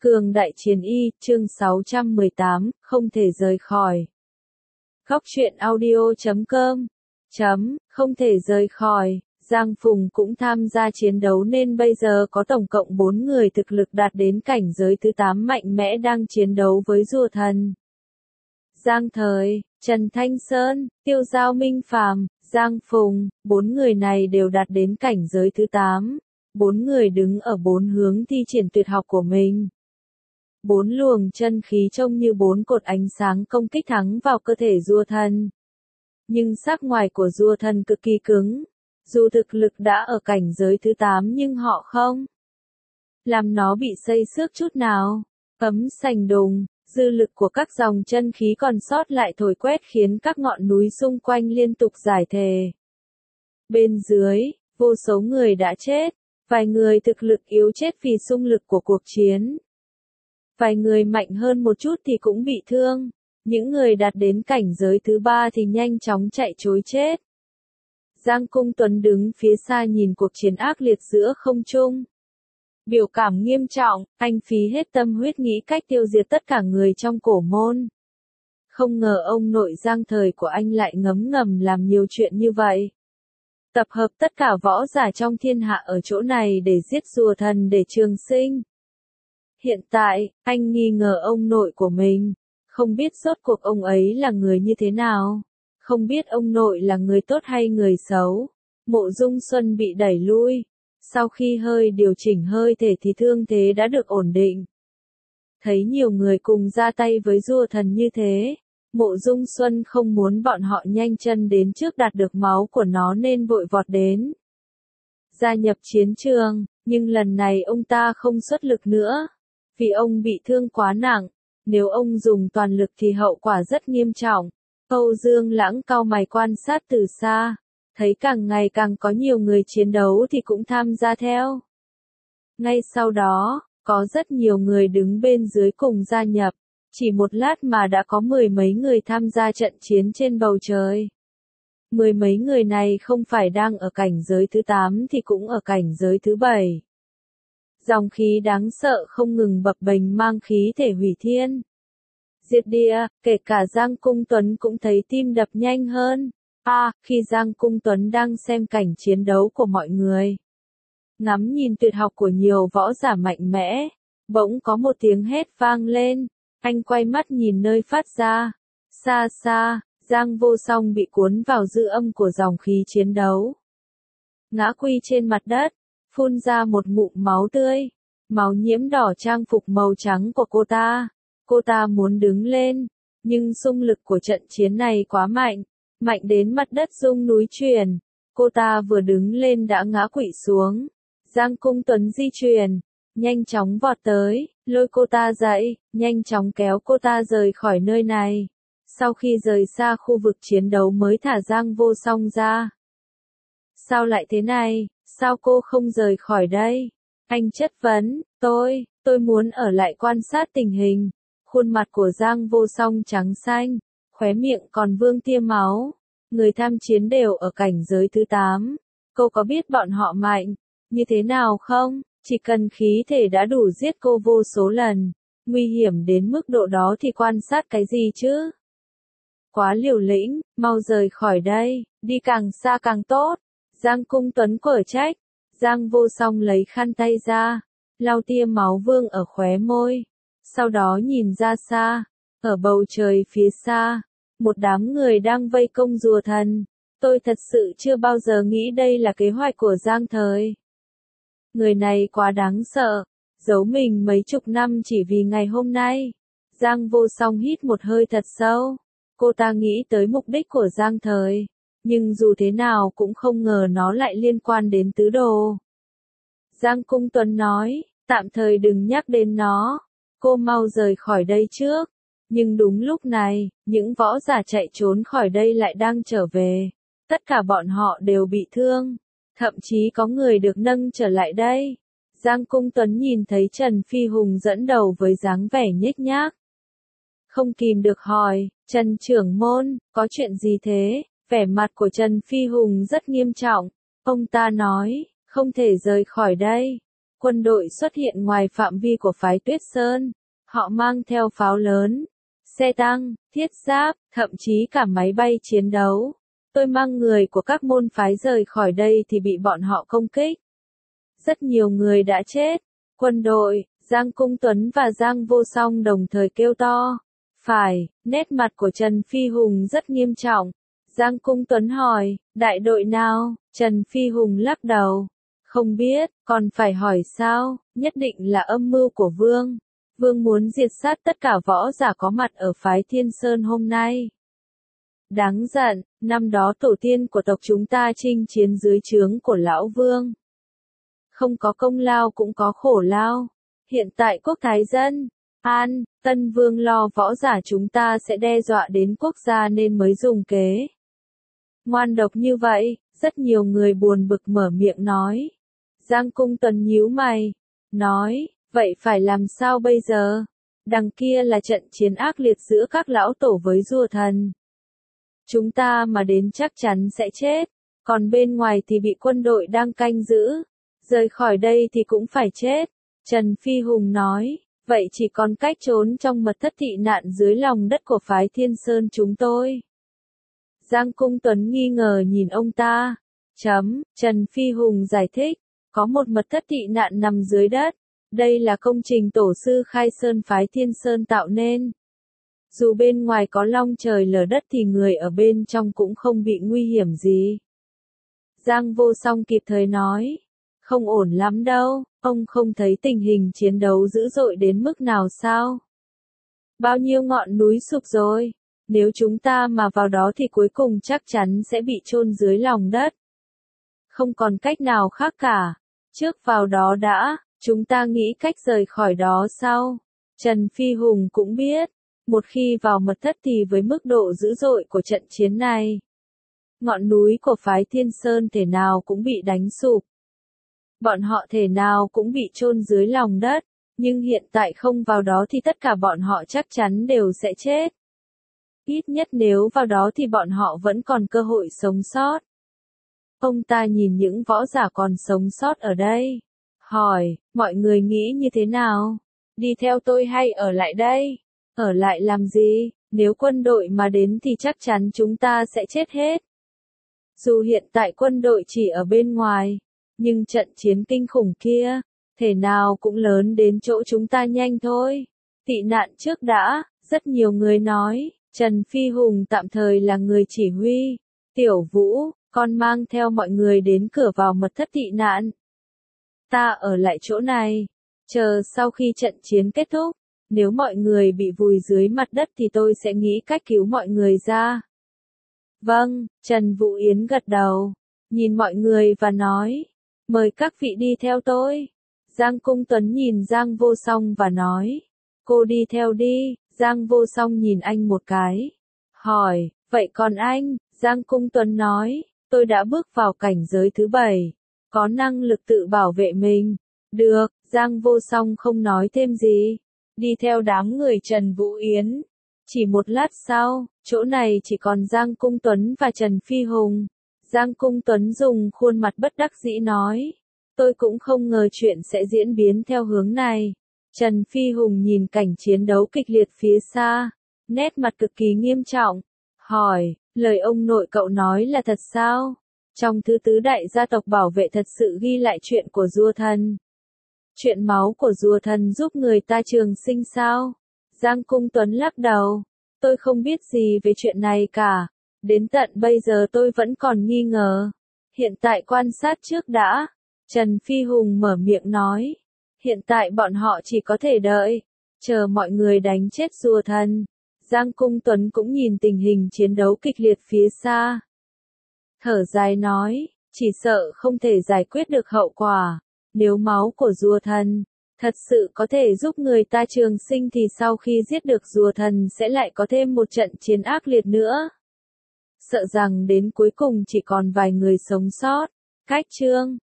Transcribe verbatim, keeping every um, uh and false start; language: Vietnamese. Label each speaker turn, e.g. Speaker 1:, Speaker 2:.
Speaker 1: Cường đại chiến y, chương sáu trăm mười tám, không thể rời khỏi. Góc truyện audio chấm com chấm, không thể rời khỏi. Giang Phùng cũng tham gia chiến đấu nên bây giờ có tổng cộng bốn người thực lực đạt đến cảnh giới thứ tám mạnh mẽ đang chiến đấu với rùa thần. Giang Thời, Trần Thanh Sơn, Tiêu Giao Minh Phàm, Giang Phùng, bốn người này đều đạt đến cảnh giới thứ tám. Bốn người đứng ở bốn hướng thi triển tuyệt học của mình. Bốn luồng chân khí trông như bốn cột ánh sáng công kích thắng vào cơ thể rùa thần. Nhưng sắc ngoài của rùa thần cực kỳ cứng. Dù thực lực đã ở cảnh giới thứ tám nhưng họ không làm nó bị xây xước chút nào. Ấm sành đùng, dư lực của các dòng chân khí còn sót lại thổi quét khiến các ngọn núi xung quanh liên tục giải thề. Bên dưới, vô số người đã chết, vài người thực lực yếu chết vì xung lực của cuộc chiến. Vài người mạnh hơn một chút thì cũng bị thương, những người đạt đến cảnh giới thứ ba thì nhanh chóng chạy trối chết. Giang Cung Tuấn đứng phía xa nhìn cuộc chiến ác liệt giữa không trung. Biểu cảm nghiêm trọng, anh phí hết tâm huyết nghĩ cách tiêu diệt tất cả người trong cổ môn. Không ngờ ông nội Giang Thời của anh lại ngấm ngầm làm nhiều chuyện như vậy. Tập hợp tất cả võ giả trong thiên hạ ở chỗ này để giết rùa thần để trường sinh. Hiện tại, anh nghi ngờ ông nội của mình, không biết rốt cuộc ông ấy là người như thế nào, không biết ông nội là người tốt hay người xấu. Mộ Dung Xuân bị đẩy lui, sau khi hơi điều chỉnh hơi thể thì thương thế đã được ổn định. Thấy nhiều người cùng ra tay với rùa thần như thế, Mộ Dung Xuân không muốn bọn họ nhanh chân đến trước đạt được máu của nó nên vội vọt đến. Gia nhập chiến trường, nhưng lần này ông ta không xuất lực nữa. Vì ông bị thương quá nặng, nếu ông dùng toàn lực thì hậu quả rất nghiêm trọng. Âu Dương Lãng cau mày quan sát từ xa, thấy càng ngày càng có nhiều người chiến đấu thì cũng tham gia theo. Ngay sau đó, có rất nhiều người đứng bên dưới cùng gia nhập, chỉ một lát mà đã có mười mấy người tham gia trận chiến trên bầu trời. Mười mấy người này không phải đang ở cảnh giới thứ tám thì cũng ở cảnh giới thứ bảy. Dòng khí đáng sợ không ngừng bập bềnh mang khí thể hủy thiên. Diệt địa, kể cả Giang Cung Tuấn cũng thấy tim đập nhanh hơn. À, khi Giang Cung Tuấn đang xem cảnh chiến đấu của mọi người, ngắm nhìn tuyệt học của nhiều võ giả mạnh mẽ, bỗng có một tiếng hét vang lên. Anh quay mắt nhìn nơi phát ra. Xa xa, Giang Vô Song bị cuốn vào dư âm của dòng khí chiến đấu. Ngã quỵ trên mặt đất, phun ra một ngụm máu tươi, máu nhiễm đỏ trang phục màu trắng của cô ta. Cô ta muốn đứng lên, nhưng xung lực của trận chiến này quá mạnh, mạnh đến mặt đất rung núi chuyển. Cô ta vừa đứng lên đã ngã quỵ xuống. Giang Cung Tuấn di chuyển, nhanh chóng vọt tới, lôi cô ta dậy, nhanh chóng kéo cô ta rời khỏi nơi này. Sau khi rời xa khu vực chiến đấu mới thả Giang Vô Song ra. Sao lại thế này, sao cô không rời khỏi đây? Anh chất vấn, tôi, tôi muốn ở lại quan sát tình hình. Khuôn mặt của Giang Vô Song trắng xanh, khóe miệng còn vương tia máu. Người tham chiến đều ở cảnh giới thứ tám. Cô có biết bọn họ mạnh như thế nào không? Chỉ cần khí thể đã đủ giết cô vô số lần. Nguy hiểm đến mức độ đó thì quan sát cái gì chứ? Quá liều lĩnh, mau rời khỏi đây, đi càng xa càng tốt. Giang Cung Tuấn quở trách. Giang Vô Song lấy khăn tay ra, lau tia máu vương ở khóe môi. Sau đó nhìn ra xa, ở bầu trời phía xa, một đám người đang vây công rùa thần. Tôi thật sự chưa bao giờ nghĩ đây là kế hoạch của Giang Thời. Người này quá đáng sợ, giấu mình mấy chục năm chỉ vì ngày hôm nay. Giang Vô Song hít một hơi thật sâu. Cô ta nghĩ tới mục đích của Giang Thời, nhưng dù thế nào cũng không ngờ nó lại liên quan đến tứ đồ. Giang Cung Tuấn nói, tạm thời đừng nhắc đến nó. Cô mau rời khỏi đây trước. Nhưng đúng lúc này, những võ giả chạy trốn khỏi đây lại đang trở về. Tất cả bọn họ đều bị thương. Thậm chí có người được nâng trở lại đây. Giang Cung Tuấn nhìn thấy Trần Phi Hùng dẫn đầu với dáng vẻ nhếch nhác. Không kìm được hỏi, Trần trưởng môn, có chuyện gì thế? Vẻ mặt của Trần Phi Hùng rất nghiêm trọng. Ông ta nói, không thể rời khỏi đây. quân đội xuất hiện ngoài phạm vi của phái Tuyết Sơn. Họ mang theo pháo lớn, xe tăng, thiết giáp, thậm chí cả máy bay chiến đấu. Tôi mang người của các môn phái rời khỏi đây thì bị bọn họ công kích. Rất nhiều người đã chết. Quân đội, Giang Cung Tuấn và Giang Vô Song đồng thời kêu to. Phải, nét mặt của Trần Phi Hùng rất nghiêm trọng. Giang Cung Tuấn hỏi, đại đội nào? Trần Phi Hùng lắc đầu. Không biết, còn phải hỏi sao, nhất định là âm mưu của Vương. Vương muốn diệt sát tất cả võ giả có mặt ở phái Thiên Sơn hôm nay. Đáng giận, năm đó tổ tiên của tộc chúng ta chinh chiến dưới trướng của Lão Vương. Không có công lao cũng có khổ lao. Hiện tại quốc thái dân, An, Tân Vương lo võ giả chúng ta sẽ đe dọa đến quốc gia nên mới dùng kế. Ngoan độc như vậy, rất nhiều người buồn bực mở miệng nói. Giang Cung Tuấn nhíu mày, nói, vậy phải làm sao bây giờ? Đằng kia là trận chiến ác liệt giữa các lão tổ với rùa thần. Chúng ta mà đến chắc chắn sẽ chết, còn bên ngoài thì bị quân đội đang canh giữ. Rời khỏi đây thì cũng phải chết. Trần Phi Hùng nói, vậy chỉ còn cách trốn trong mật thất tị nạn dưới lòng đất của phái Thiên Sơn chúng tôi. Giang Cung Tuấn nghi ngờ nhìn ông ta. Chấm, Trần Phi Hùng giải thích, có một mật thất tị nạn nằm dưới đất. Đây là công trình tổ sư Khai Sơn phái Thiên Sơn tạo nên. Dù bên ngoài có long trời lở đất thì người ở bên trong cũng không bị nguy hiểm gì. Giang Vô Song kịp thời nói, không ổn lắm đâu, ông không thấy tình hình chiến đấu dữ dội đến mức nào sao? Bao nhiêu ngọn núi sụp rồi, nếu chúng ta mà vào đó thì cuối cùng chắc chắn sẽ bị chôn dưới lòng đất. Không còn cách nào khác cả, trước vào đó đã, chúng ta nghĩ cách rời khỏi đó sau. Trần Phi Hùng cũng biết, một khi vào mật thất thì với mức độ dữ dội của trận chiến này, ngọn núi của phái Thiên Sơn thể nào cũng bị đánh sụp. Bọn họ thể nào cũng bị chôn dưới lòng đất, nhưng hiện tại không vào đó thì tất cả bọn họ chắc chắn đều sẽ chết. Ít nhất nếu vào đó thì bọn họ vẫn còn cơ hội sống sót. Ông ta nhìn những võ giả còn sống sót ở đây, hỏi, mọi người nghĩ như thế nào? Đi theo tôi hay ở lại đây? Ở lại làm gì? Nếu quân đội mà đến thì chắc chắn chúng ta sẽ chết hết. Dù hiện tại quân đội chỉ ở bên ngoài, nhưng trận chiến kinh khủng kia, thể nào cũng lớn đến chỗ chúng ta nhanh thôi. Tị nạn trước đã, rất nhiều người nói, Trần Phi Hùng tạm thời là người chỉ huy. Tiểu Vũ, con mang theo mọi người đến cửa vào mật thất tị nạn. Ta ở lại chỗ này, chờ sau khi trận chiến kết thúc, nếu mọi người bị vùi dưới mặt đất thì tôi sẽ nghĩ cách cứu mọi người ra. Vâng, Trần Vũ Yến gật đầu, nhìn mọi người và nói, mời các vị đi theo tôi. Giang Cung Tuấn nhìn Giang Vô Song và nói, cô đi theo đi. Giang Vô Song nhìn anh một cái, hỏi, vậy còn anh? Giang Cung Tuấn nói, tôi đã bước vào cảnh giới thứ bảy, có năng lực tự bảo vệ mình. Được, Giang Vô Song không nói thêm gì, đi theo đám người Trần Vũ Yến. Chỉ một lát sau, chỗ này chỉ còn Giang Cung Tuấn và Trần Phi Hùng. Giang Cung Tuấn dùng khuôn mặt bất đắc dĩ nói, tôi cũng không ngờ chuyện sẽ diễn biến theo hướng này. Trần Phi Hùng nhìn cảnh chiến đấu kịch liệt phía xa, nét mặt cực kỳ nghiêm trọng, hỏi, lời ông nội cậu nói là thật sao? Trong thứ tứ đại gia tộc bảo vệ thật sự ghi lại chuyện của rùa thần. Chuyện máu của rùa thần giúp người ta trường sinh sao? Giang Cung Tuấn lắc đầu, tôi không biết gì về chuyện này cả, đến tận bây giờ tôi vẫn còn nghi ngờ. Hiện tại quan sát trước đã. Trần Phi Hùng mở miệng nói, hiện tại bọn họ chỉ có thể đợi, chờ mọi người đánh chết rùa thần. Giang Cung Tuấn cũng nhìn tình hình chiến đấu kịch liệt phía xa. Thở dài nói, chỉ sợ không thể giải quyết được hậu quả. Nếu máu của rùa thần thật sự có thể giúp người ta trường sinh thì sau khi giết được rùa thần sẽ lại có thêm một trận chiến ác liệt nữa. Sợ rằng đến cuối cùng chỉ còn vài người sống sót. Cách chương